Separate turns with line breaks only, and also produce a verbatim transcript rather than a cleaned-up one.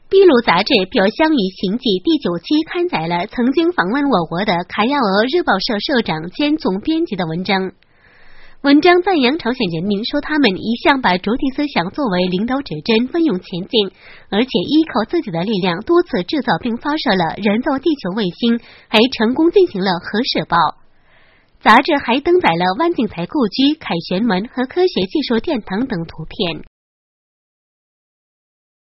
秘鲁杂志《表乡与行记》第九期刊载了曾经访问我国的卡亚俄日报社社长兼总编辑的文章。文章赞扬朝鲜人民，说他们一向把主体思想作为领导指针奋勇前进，而且依靠自己的力量多次制造并发射了人造地球卫星，还成功进行了核试爆。杂志还登载了万景才故居、凯旋门和科学技术殿堂等图片。